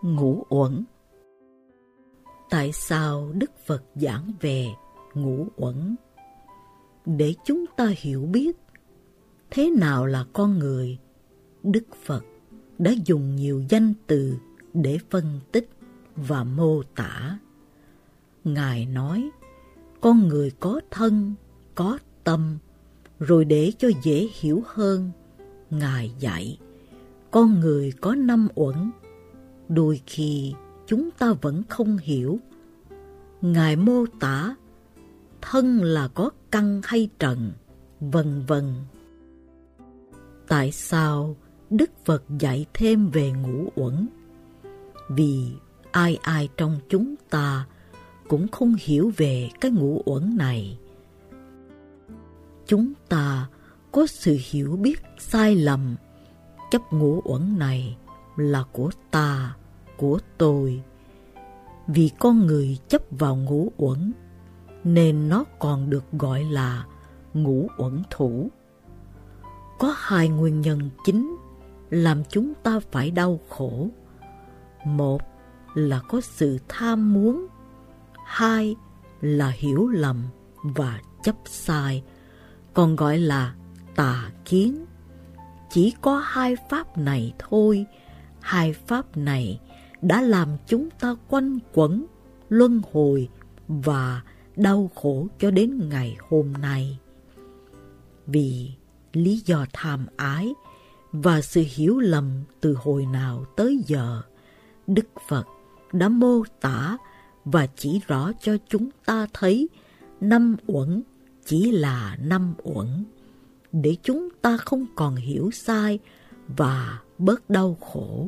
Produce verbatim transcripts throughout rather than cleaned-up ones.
Ngũ uẩn. Tại sao Đức Phật giảng về ngũ uẩn? Để chúng ta hiểu biết thế nào là con người, Đức Phật đã dùng nhiều danh từ để phân tích và mô tả. Ngài nói, con người có thân, có tâm, rồi để cho dễ hiểu hơn, Ngài dạy, con người có năm uẩn. Đôi khi chúng ta vẫn không hiểu. Ngài mô tả thân là có căn hay trần, vân vân. Tại sao Đức Phật dạy thêm về ngũ uẩn? Vì ai ai trong chúng ta cũng không hiểu về cái ngũ uẩn này. Chúng ta có sự hiểu biết sai lầm, chấp ngũ uẩn này là của ta, của tôi. Vì con người chấp vào ngũ uẩn, nên nó còn được gọi là ngũ uẩn thủ. Có hai nguyên nhân chính làm chúng ta phải đau khổ. Một là có sự tham muốn, hai là hiểu lầm và chấp sai, còn gọi là tà kiến. Chỉ có hai pháp này thôi, hai pháp này đã làm chúng ta quanh quẩn, luân hồi và đau khổ cho đến ngày hôm nay. Vì lý do tham ái và sự hiểu lầm từ hồi nào tới giờ, Đức Phật đã mô tả và chỉ rõ cho chúng ta thấy năm uẩn chỉ là năm uẩn, để chúng ta không còn hiểu sai và bớt đau khổ.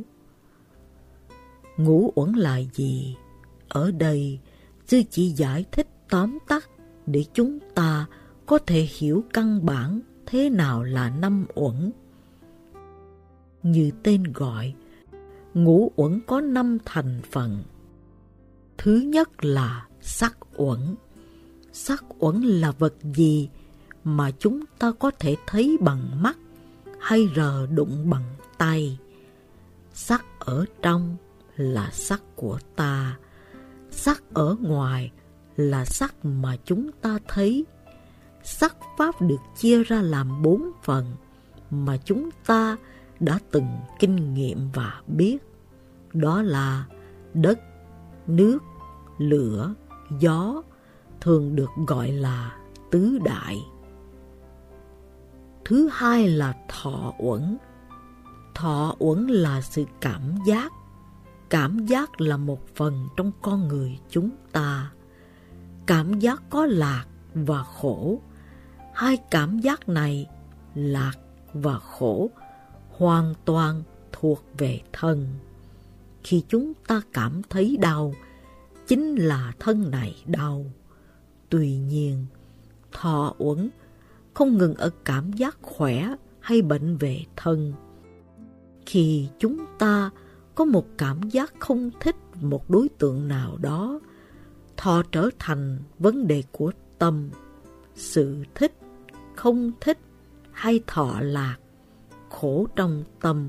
Ngũ uẩn là gì? Ở đây, sư chỉ giải thích tóm tắt để chúng ta có thể hiểu căn bản thế nào là năm uẩn. Như tên gọi, ngũ uẩn có năm thành phần. Thứ nhất là sắc uẩn. Sắc uẩn là vật gì mà chúng ta có thể thấy bằng mắt hay rờ đụng bằng tay. Sắc ở trong là sắc của ta, sắc ở ngoài là sắc mà chúng ta thấy. Sắc pháp được chia ra làm bốn phần mà chúng ta đã từng kinh nghiệm và biết. Đó là đất, nước, lửa, gió, thường được gọi là tứ đại. Thứ hai là thọ uẩn. Thọ uẩn là sự cảm giác. Cảm giác là một phần trong con người chúng ta. Cảm giác có lạc và khổ. Hai cảm giác này, lạc và khổ, hoàn toàn thuộc về thân. Khi chúng ta cảm thấy đau, chính là thân này đau. Tuy nhiên, thọ uẩn không ngừng ở cảm giác khỏe hay bệnh về thân. Khi chúng ta có một cảm giác không thích một đối tượng nào đó, thọ trở thành vấn đề của tâm. Sự thích, không thích hay thọ lạc, khổ trong tâm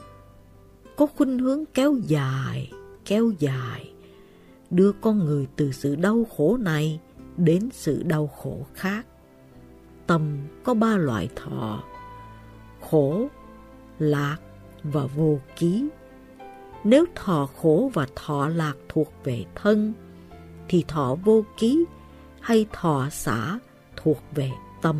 có khuynh hướng kéo dài, kéo dài, đưa con người từ sự đau khổ này đến sự đau khổ khác. Tâm có ba loại thọ: khổ, lạc và vô ký. Nếu thọ khổ và thọ lạc thuộc về thân, thì thọ vô ký hay thọ xả thuộc về tâm.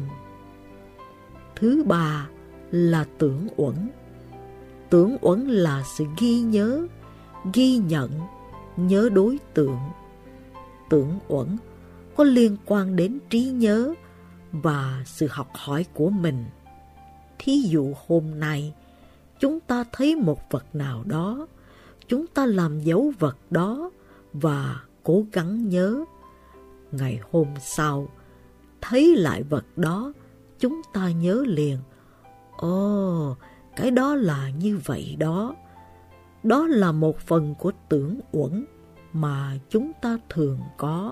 Thứ ba là tưởng uẩn. Tưởng uẩn là sự ghi nhớ, ghi nhận, nhớ đối tượng. Tưởng uẩn có liên quan đến trí nhớ và sự học hỏi của mình. Thí dụ hôm nay, chúng ta thấy một vật nào đó, chúng ta làm dấu vật đó và cố gắng nhớ. Ngày hôm sau, thấy lại vật đó, chúng ta nhớ liền. Ồ, cái đó là như vậy đó. Đó là một phần của tưởng uẩn mà chúng ta thường có.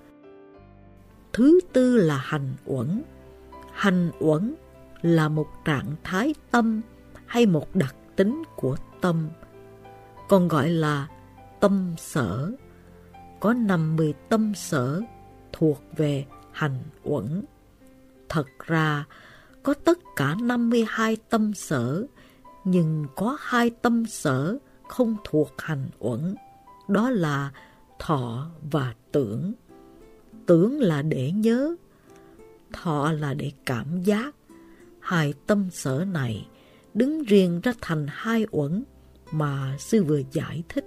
Thứ tư là hành uẩn. Hành uẩn là một trạng thái tâm hay một đặc tính của tâm. còn gọi là tâm sở. Có năm mươi tâm sở thuộc về hành uẩn. Thật ra, có tất cả năm mươi hai tâm sở, nhưng có hai tâm sở không thuộc hành uẩn, đó là thọ và tưởng. Tưởng là để nhớ, thọ là để cảm giác. Hai tâm sở này đứng riêng ra thành hai uẩn mà sư vừa giải thích.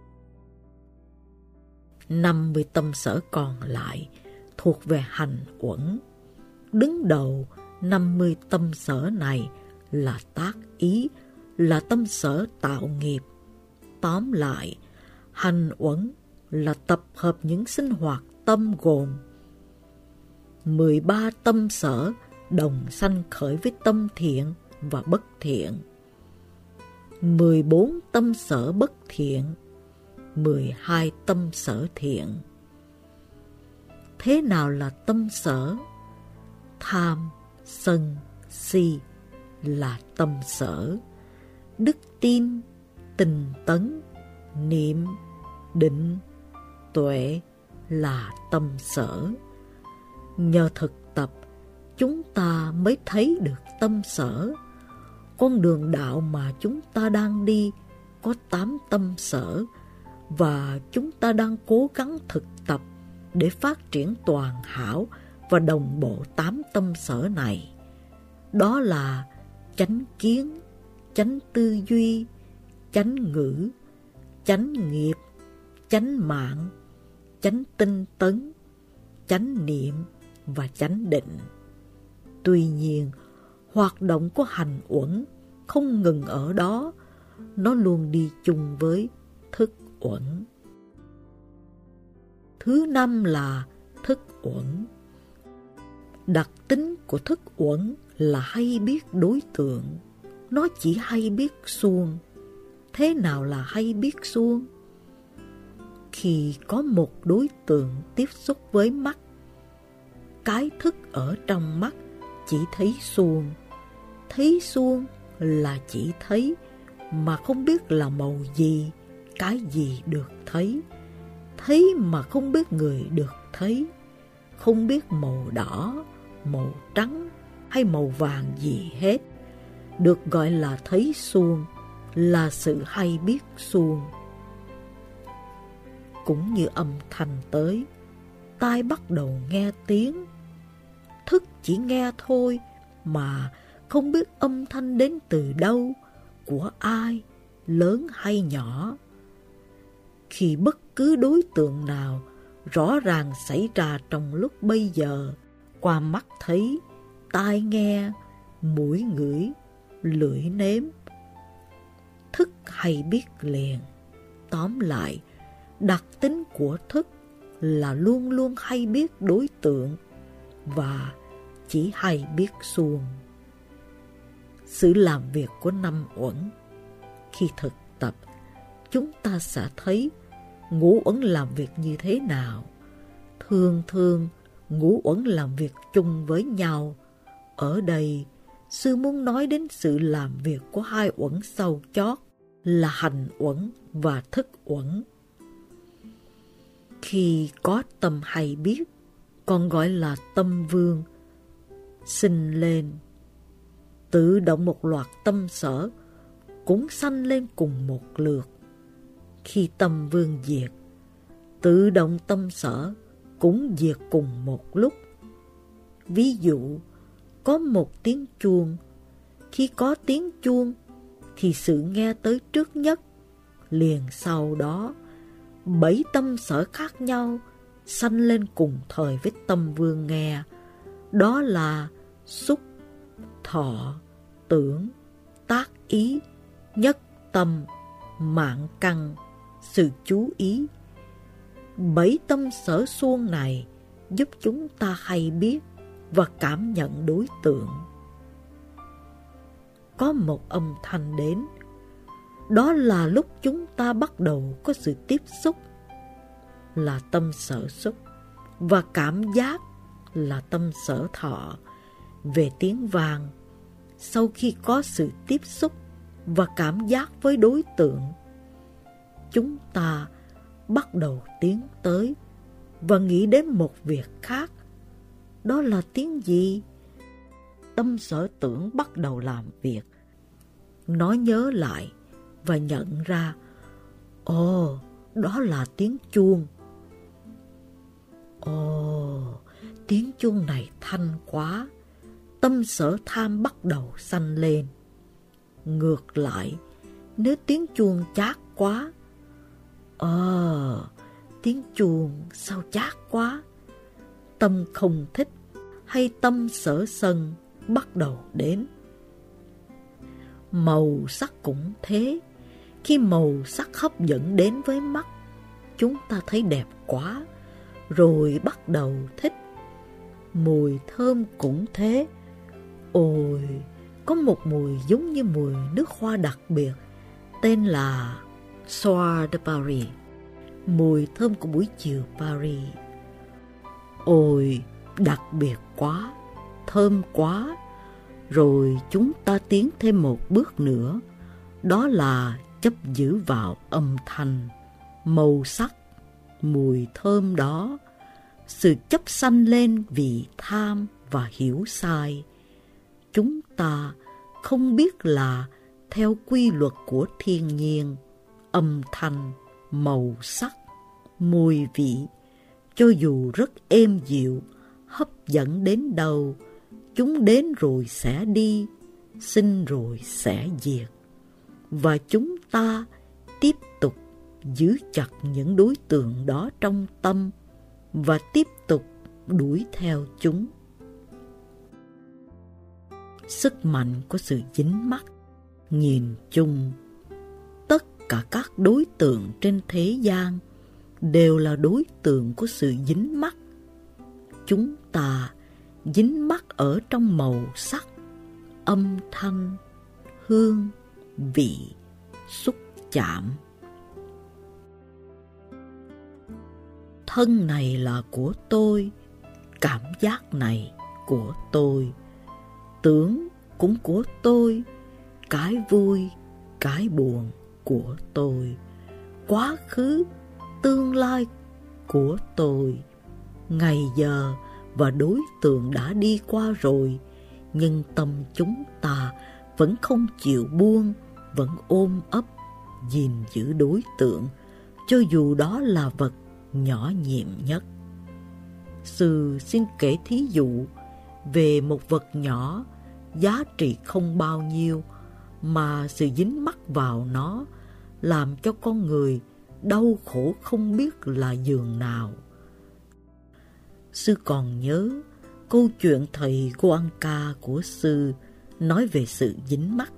năm mươi tâm sở còn lại thuộc về hành uẩn. Đứng đầu năm mươi tâm sở này là tác ý, là tâm sở tạo nghiệp. Tóm lại, hành uẩn là tập hợp những sinh hoạt tâm gồm mười ba tâm sở đồng sanh khởi với tâm thiện và bất thiện, mười bốn tâm sở bất thiện, mười hai tâm sở thiện. Thế nào là tâm sở? Tham, sân, si là tâm sở. Đức tin, tinh tấn, niệm, định, tuệ là tâm sở. Nhờ thực tập, chúng ta mới thấy được tâm sở. Con đường đạo mà chúng ta đang đi có tám tâm sở, và chúng ta đang cố gắng thực tập để phát triển toàn hảo và đồng bộ tám tâm sở này. Đó là chánh kiến, chánh tư duy, chánh ngữ, chánh nghiệp, chánh mạng, chánh tinh tấn, chánh niệm và chánh định. Tuy nhiên, hoạt động của hành uẩn không ngừng ở đó, nó luôn đi chung với thức uẩn. Thứ năm là thức uẩn. Đặc tính của thức uẩn là hay biết đối tượng. Nó chỉ hay biết suông. Thế nào là hay biết suông? Khi có một đối tượng tiếp xúc với mắt, cái thức ở trong mắt chỉ thấy suông. Thấy suông là chỉ thấy, mà không biết là màu gì, cái gì được thấy. Thấy mà không biết người được thấy. Không biết màu đỏ, màu trắng hay màu vàng gì hết. Được gọi là thấy suông, là sự hay biết suông. Cũng như âm thanh tới, tai bắt đầu nghe tiếng. Thức chỉ nghe thôi, mà không biết âm thanh đến từ đâu, của ai, lớn hay nhỏ. Khi bất cứ đối tượng nào rõ ràng xảy ra trong lúc bây giờ, qua mắt thấy, tai nghe, mũi ngửi, lưỡi nếm, thức hay biết liền. Tóm lại, đặc tính của thức là luôn luôn hay biết đối tượng và chỉ hay biết suông. Sự làm việc của năm uẩn. Khi thực tập, chúng ta sẽ thấy ngũ uẩn làm việc như thế nào. Thường thường, ngũ uẩn làm việc chung với nhau. Ở đây, sư muốn nói đến sự làm việc của hai uẩn sau chót là hành uẩn và thức uẩn. Khi có tâm hay biết, còn gọi là tâm vương, sinh lên, tự động một loạt tâm sở cũng sanh lên cùng một lượt. Khi tâm vương diệt, tự động tâm sở cũng diệt cùng một lúc. Ví dụ, có một tiếng chuông. Khi có tiếng chuông thì sự nghe tới trước nhất. Liền sau đó, bảy tâm sở khác nhau sanh lên cùng thời với tâm vương nghe. Đó là xúc, thọ, tưởng, tác ý, nhất tâm, mạng căn, sự chú ý. Bảy tâm sở suông này giúp chúng ta hay biết và cảm nhận đối tượng. Có một âm thanh đến, đó là lúc chúng ta bắt đầu có sự tiếp xúc, là tâm sở xúc, và cảm giác là tâm sở thọ về tiếng vang. Sau khi có sự tiếp xúc và cảm giác với đối tượng, chúng ta bắt đầu tiến tới và nghĩ đến một việc khác. Đó là tiếng gì? Tâm sở tưởng bắt đầu làm việc. Nó nhớ lại và nhận ra, ồ, đó là tiếng chuông. Ồ, tiếng chuông này thanh quá. Tâm sở tham bắt đầu sanh lên. Ngược lại, nếu tiếng chuông chát quá, ờ, tiếng chuông sao chát quá. Tâm không thích hay tâm sở sân bắt đầu đến. Màu sắc cũng thế. Khi màu sắc hấp dẫn đến với mắt, chúng ta thấy đẹp quá, rồi bắt đầu thích. Mùi thơm cũng thế. Ôi, có một mùi giống như mùi nước hoa đặc biệt, tên là Soir de Paris, mùi thơm của buổi chiều Paris. Ôi, đặc biệt quá, thơm quá. Rồi chúng ta tiến thêm một bước nữa, đó là chấp giữ vào âm thanh, màu sắc, mùi thơm đó. Sự chấp sanh lên vì tham và hiểu sai. Chúng ta không biết là theo quy luật của thiên nhiên, âm thanh, màu sắc, mùi vị, cho dù rất êm dịu, hấp dẫn đến đâu, chúng đến rồi sẽ đi, sinh rồi sẽ diệt. Và chúng ta tiếp tục giữ chặt những đối tượng đó trong tâm và tiếp tục đuổi theo chúng. Sức mạnh của sự dính mắc. Nhìn chung, tất cả các đối tượng trên thế gian đều là đối tượng của sự dính mắc. Chúng ta dính mắc ở trong màu sắc, âm thanh, hương, vị, xúc chạm. Thân này là của tôi, cảm giác này của tôi, tưởng cũng của tôi, cái vui, cái buồn của tôi, quá khứ, tương lai của tôi, ngày giờ và đối tượng đã đi qua rồi, nhưng tâm chúng ta vẫn không chịu buông, vẫn ôm ấp, gìn giữ đối tượng, cho dù đó là vật nhỏ nhiệm nhất. Sư xin kể thí dụ về một vật nhỏ, giá trị không bao nhiêu, mà sự dính mắc vào nó làm cho con người đau khổ không biết là giường nào. Sư còn nhớ câu chuyện thầy Goenka của sư nói về sự dính mắc.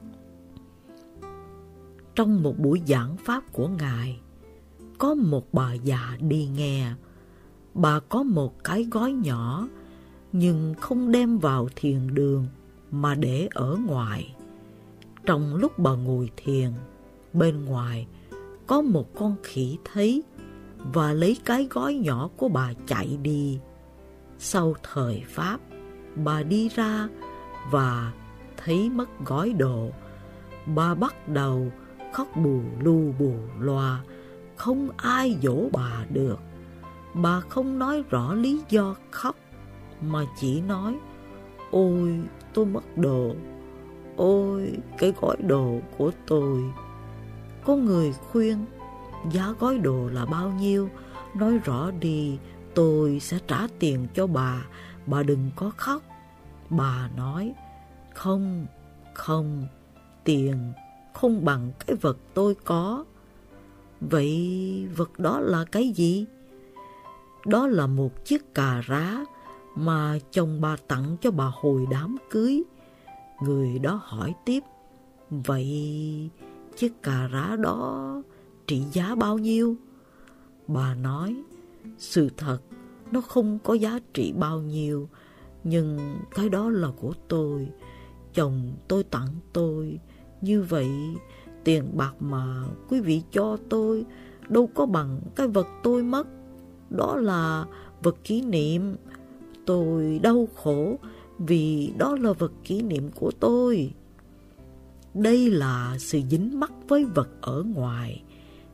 Trong một buổi giảng pháp của Ngài, có một bà già đi nghe. Bà có một cái gói nhỏ, nhưng không đem vào thiền đường mà để ở ngoài. Trong lúc bà ngồi thiền, bên ngoài có một con khỉ thấy và lấy cái gói nhỏ của bà chạy đi. Sau thời Pháp, bà đi ra và thấy mất gói đồ. Bà bắt đầu khóc bù lu bù loa, không ai dỗ bà được. Bà không nói rõ lý do khóc, mà chỉ nói, ôi tôi mất đồ, ôi cái gói đồ của tôi. Có người khuyên, giá gói đồ là bao nhiêu, nói rõ đi, tôi sẽ trả tiền cho bà, bà đừng có khóc. Bà nói, không, không, tiền không bằng cái vật tôi có. Vậy vật đó là cái gì? Đó là một chiếc cà rá mà chồng bà tặng cho bà hồi đám cưới. Người đó hỏi tiếp, vậy chiếc cà rá đó trị giá bao nhiêu? Bà nói, sự thật nó không có giá trị bao nhiêu, nhưng cái đó là của tôi, chồng tôi tặng tôi. Như vậy tiền bạc mà quý vị cho tôi đâu có bằng cái vật tôi mất. Đó là vật kỷ niệm. Tôi đau khổ vì đó là vật kỷ niệm của tôi. Đây là sự dính mắc với vật ở ngoài.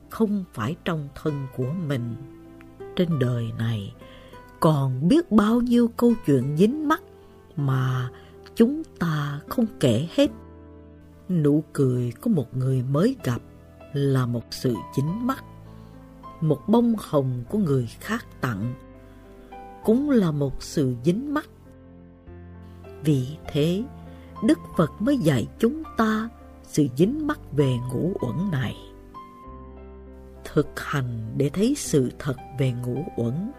không phải trong thân của mình. Trên đời này còn biết bao nhiêu câu chuyện dính mắc mà chúng ta không kể hết. Nụ cười của một người mới gặp là một sự dính mắc. Một bông hồng của người khác tặng cũng là một sự dính mắc. Vì thế, Đức Phật mới dạy chúng ta sự dính mắc về ngũ uẩn này. Thực hành để thấy sự thật về ngũ uẩn.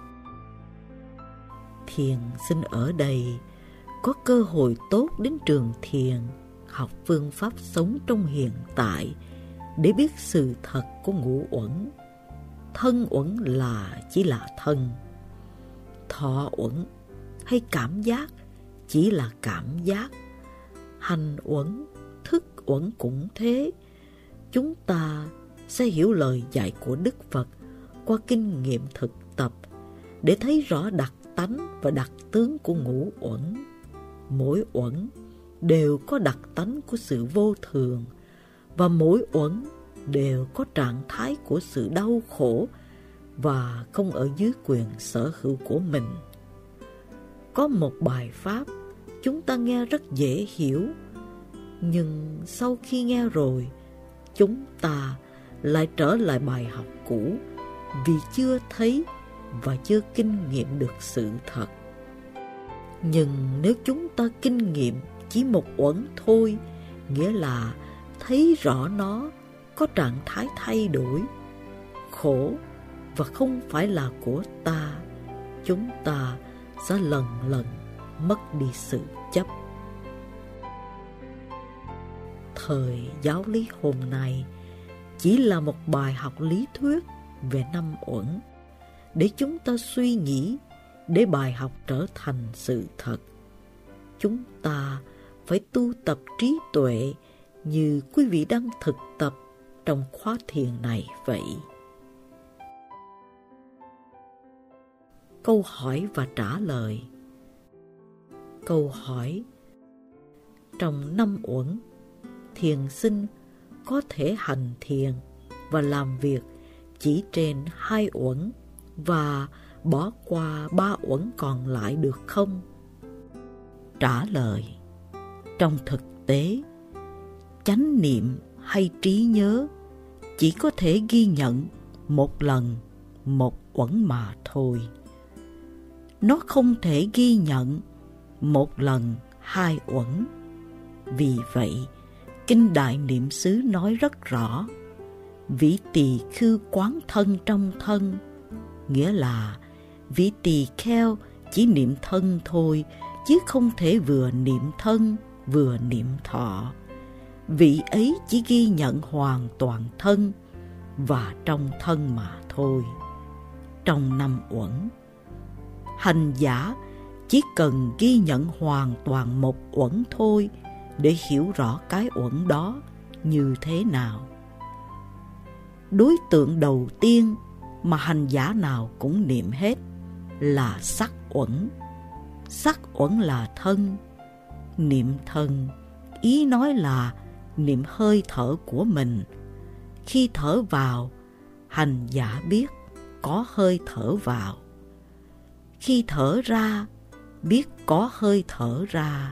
Thiền sinh ở đây có cơ hội tốt đến trường thiền, học phương pháp sống trong hiện tại để biết sự thật của ngũ uẩn. Thân uẩn là chỉ là thân, thọ uẩn hay cảm giác chỉ là cảm giác, hành uẩn, thức uẩn cũng thế. Chúng ta sẽ hiểu lời dạy của Đức Phật qua kinh nghiệm thực tập để thấy rõ đặc tánh và đặc tướng của ngũ uẩn. Mỗi uẩn đều có đặc tánh của sự vô thường, và mỗi uẩn đều có trạng thái của sự đau khổ và không ở dưới quyền sở hữu của mình. Có một bài pháp chúng ta nghe rất dễ hiểu, nhưng sau khi nghe rồi, chúng ta lại trở lại bài học cũ vì chưa thấy và chưa kinh nghiệm được sự thật. Nhưng nếu chúng ta kinh nghiệm chỉ một uẩn thôi, nghĩa là thấy rõ nó có trạng thái thay đổi, khổ và không phải là của ta, chúng ta sẽ lần lần mất đi sự chấp. Thời giáo lý hôm nay chỉ là một bài học lý thuyết về năm uẩn để chúng ta suy nghĩ, để bài học trở thành sự thật. Chúng ta phải tu tập trí tuệ như quý vị đang thực tập trong khóa thiền này vậy. Câu hỏi và trả lời. Câu hỏi: trong năm uẩn, thiền sinh có thể hành thiền và làm việc chỉ trên hai uẩn và bỏ qua ba uẩn còn lại được không? Trả lời: trong thực tế, chánh niệm hay trí nhớ chỉ có thể ghi nhận một lần một uẩn mà thôi. Nó không thể ghi nhận một lần hai uẩn. Vì vậy, Kinh Đại Niệm xứ nói rất rõ: vị tỳ khưu quán thân trong thân, nghĩa là vị tỳ kheo chỉ niệm thân thôi, chứ không thể vừa niệm thân vừa niệm thọ. Vị ấy chỉ ghi nhận hoàn toàn thân và trong thân mà thôi. Trong năm uẩn, hành giả chỉ cần ghi nhận hoàn toàn một uẩn thôi để hiểu rõ cái uẩn đó như thế nào. Đối tượng đầu tiên mà hành giả nào cũng niệm hết là sắc uẩn. Sắc uẩn là thân. Niệm thân, ý nói là niệm hơi thở của mình. Khi thở vào, hành giả biết có hơi thở vào. Khi thở ra, biết có hơi thở ra.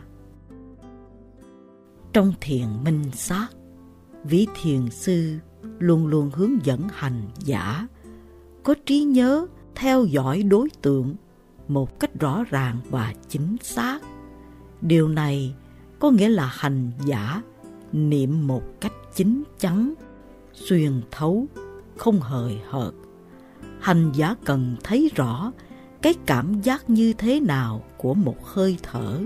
Trong thiền minh sát, vị thiền sư luôn luôn hướng dẫn hành giả có trí nhớ theo dõi đối tượng một cách rõ ràng và chính xác. Điều này có nghĩa là hành giả niệm một cách chín chắn, xuyên thấu, không hời hợt. Hành giả cần thấy rõ cái cảm giác như thế nào của một hơi thở.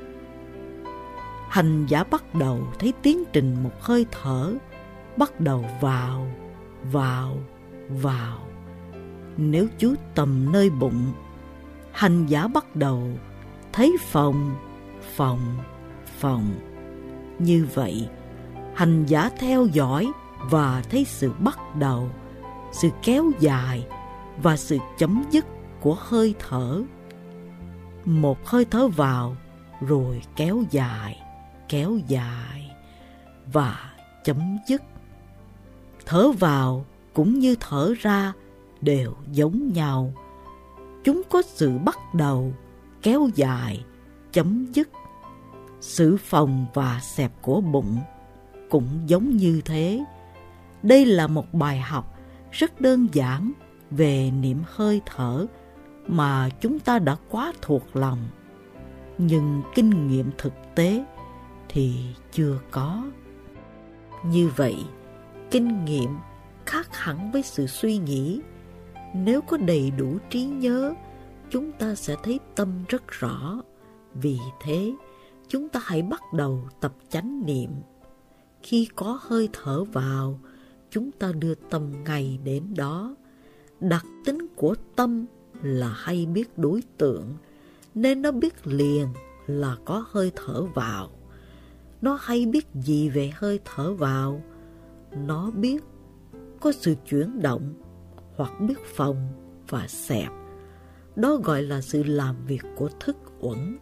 Hành giả bắt đầu thấy tiến trình một hơi thở bắt đầu vào, vào, vào. Nếu chú tầm nơi bụng, hành giả bắt đầu thấy phồng, phồng, phồng. Như vậy, hành giả theo dõi và thấy sự bắt đầu, sự kéo dài và sự chấm dứt của hơi thở. Một hơi thở vào rồi kéo dài, kéo dài và chấm dứt. Thở vào cũng như thở ra đều giống nhau. Chúng có sự bắt đầu, kéo dài, chấm dứt. Sự phồng và xẹp của bụng cũng giống như thế. Đây là một bài học rất đơn giản về niệm hơi thở mà chúng ta đã quá thuộc lòng, nhưng kinh nghiệm thực tế thì chưa có. Như vậy, kinh nghiệm khác hẳn với sự suy nghĩ. Nếu có đầy đủ trí nhớ, chúng ta sẽ thấy tâm rất rõ. Vì thế, chúng ta hãy bắt đầu tập chánh niệm. Khi có hơi thở vào, chúng ta đưa tâm ngay đến đó. Đặc tính của tâm là hay biết đối tượng, nên nó biết liền là có hơi thở vào. Nó hay biết gì về hơi thở vào? Nó biết có sự chuyển động hoặc biết phồng và xẹp. Đó gọi là sự làm việc của thức uẩn.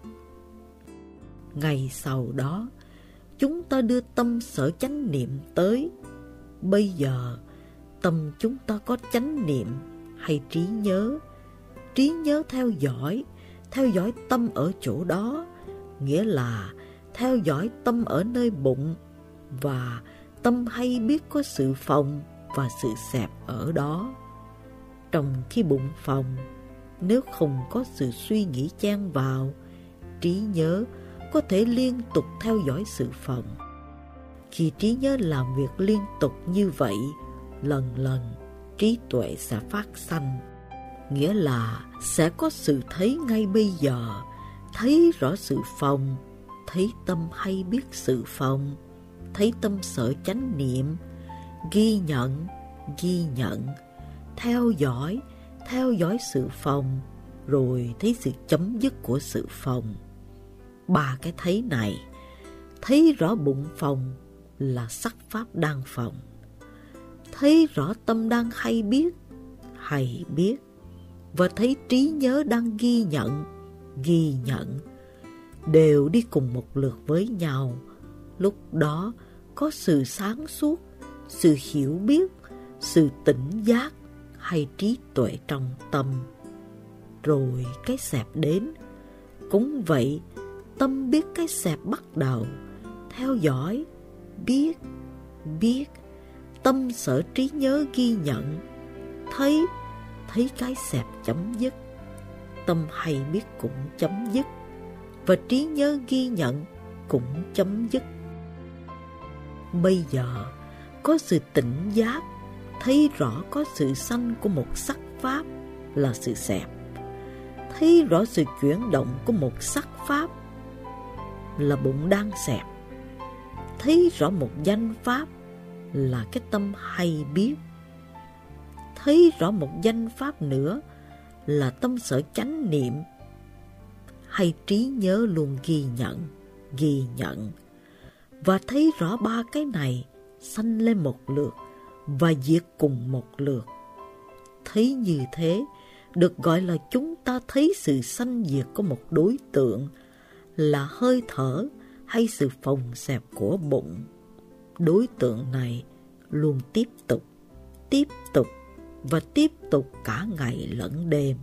Ngày sau đó, chúng ta đưa tâm sở chánh niệm tới. Bây giờ, tâm chúng ta có chánh niệm hay trí nhớ? Trí nhớ theo dõi, theo dõi tâm ở chỗ đó, nghĩa là theo dõi tâm ở nơi bụng, và tâm hay biết có sự phồng và sự xẹp ở đó. Trong khi bụng phồng, nếu không có sự suy nghĩ chen vào, trí nhớ có thể liên tục theo dõi sự phồng. Khi trí nhớ làm việc liên tục như vậy, lần lần trí tuệ sẽ phát sanh, nghĩa là sẽ có sự thấy ngay bây giờ, thấy rõ sự phồng, thấy tâm hay biết sự phồng, thấy tâm sở chánh niệm, ghi nhận, ghi nhận, theo dõi, theo dõi sự phồng, rồi thấy sự chấm dứt của sự phồng. Ba cái thấy này, thấy rõ bụng phồng là sắc pháp đang phồng, thấy rõ tâm đang hay biết, hay biết, và thấy trí nhớ đang ghi nhận, ghi nhận, đều đi cùng một lượt với nhau. Lúc đó có sự sáng suốt, sự hiểu biết, sự tỉnh giác hay trí tuệ trong tâm. Rồi cái xẹp đến. Cũng vậy, tâm biết cái xẹp bắt đầu, theo dõi, biết, biết, tâm sở trí nhớ ghi nhận, thấy, thấy cái xẹp chấm dứt, tâm hay biết cũng chấm dứt, và trí nhớ ghi nhận cũng chấm dứt. Bây giờ có sự tỉnh giác, thấy rõ có sự sanh của một sắc pháp là sự xẹp, thấy rõ sự chuyển động của một sắc pháp là bụng đang xẹp, thấy rõ một danh pháp là cái tâm hay biết, thấy rõ một danh pháp nữa là tâm sở chánh niệm, hay trí nhớ luôn ghi nhận, ghi nhận, và thấy rõ ba cái này sanh lên một lượt và diệt cùng một lượt. Thấy như thế được gọi là chúng ta thấy sự sanh diệt của một đối tượng là hơi thở hay sự phồng xẹp của bụng. Đối tượng này luôn tiếp tục, tiếp tục và tiếp tục cả ngày lẫn đêm.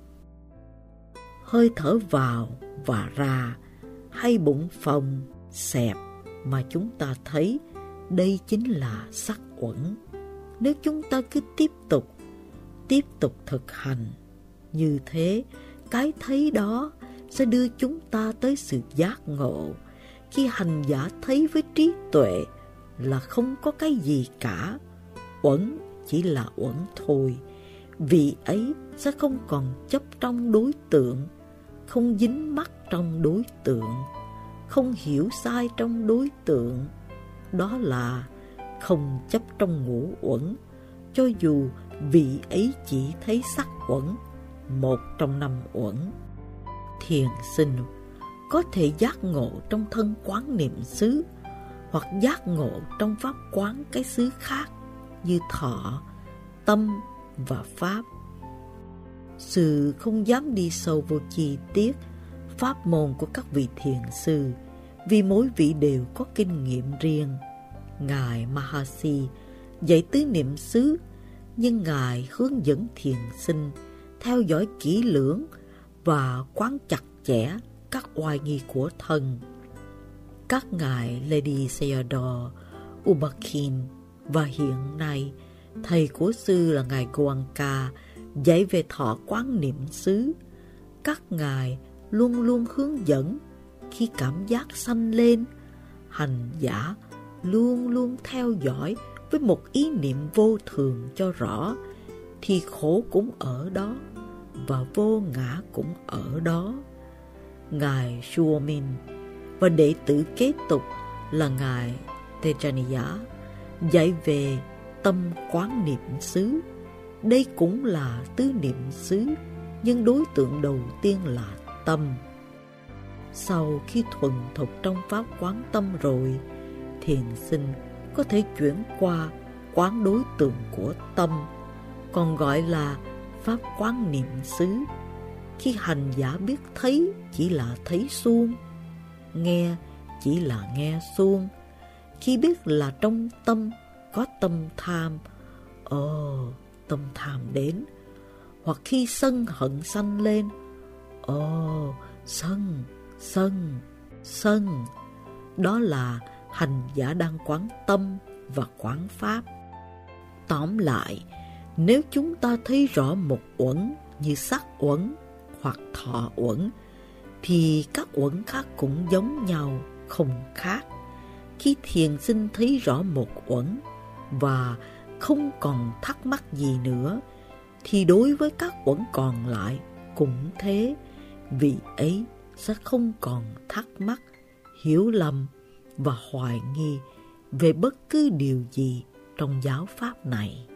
Hơi thở vào và ra hay bụng phồng, xẹp mà chúng ta thấy, đây chính là sắc uẩn. Nếu chúng ta cứ tiếp tục, tiếp tục thực hành như thế, cái thấy đó sẽ đưa chúng ta tới sự giác ngộ. Khi hành giả thấy với trí tuệ là không có cái gì cả, uẩn chỉ là uẩn thôi, vị ấy sẽ không còn chấp trong đối tượng, không dính mắc trong đối tượng, không hiểu sai trong đối tượng. Đó là không chấp trong ngũ uẩn, cho dù vị ấy chỉ thấy sắc uẩn, một trong năm uẩn. Thiền sinh có thể giác ngộ trong thân quán niệm xứ, hoặc giác ngộ trong pháp quán cái xứ khác như thọ, tâm và pháp. Sư không dám đi sâu vô chi tiết pháp môn của các vị thiền sư, vì mỗi vị đều có kinh nghiệm riêng. Ngài Mahasi dạy tứ niệm xứ nhưng Ngài hướng dẫn thiền sinh theo dõi kỹ lưỡng và quán chặt chẽ các oai nghi của thân. Các ngài Lady Sayadaw U Ba Khin và hiện nay thầy của sư là ngài Goenka dạy về thọ quán niệm xứ. Các ngài luôn luôn hướng dẫn khi cảm giác sanh lên, hành giả luôn luôn theo dõi với một ý niệm vô thường cho rõ, thì khổ cũng ở đó và vô ngã cũng ở đó. Ngài Suomin và đệ tử kế tục là ngài Tejaniya dạy về tâm quán niệm xứ. Đây cũng là tứ niệm xứ, nhưng đối tượng đầu tiên là tâm. Sau khi thuần thục trong pháp quán tâm rồi, thiền sinh có thể chuyển qua quán đối tượng của tâm, còn gọi là pháp quán niệm xứ. Khi hành giả biết thấy chỉ là thấy suông, nghe chỉ là nghe suông, khi biết là trong tâm có tâm tham, ồ, tâm tham đến, hoặc khi sân hận sanh lên, ồ, sân, sân, sân, đó là hành giả đang quán tâm và quán pháp. Tóm lại, nếu chúng ta thấy rõ một uẩn như sắc uẩn hoặc thọ uẩn, thì các uẩn khác cũng giống nhau, không khác. Khi thiền sinh thấy rõ một uẩn và không còn thắc mắc gì nữa, thì đối với các uẩn còn lại cũng thế, vì ấy sẽ không còn thắc mắc, hiểu lầm và hoài nghi về bất cứ điều gì trong giáo pháp này.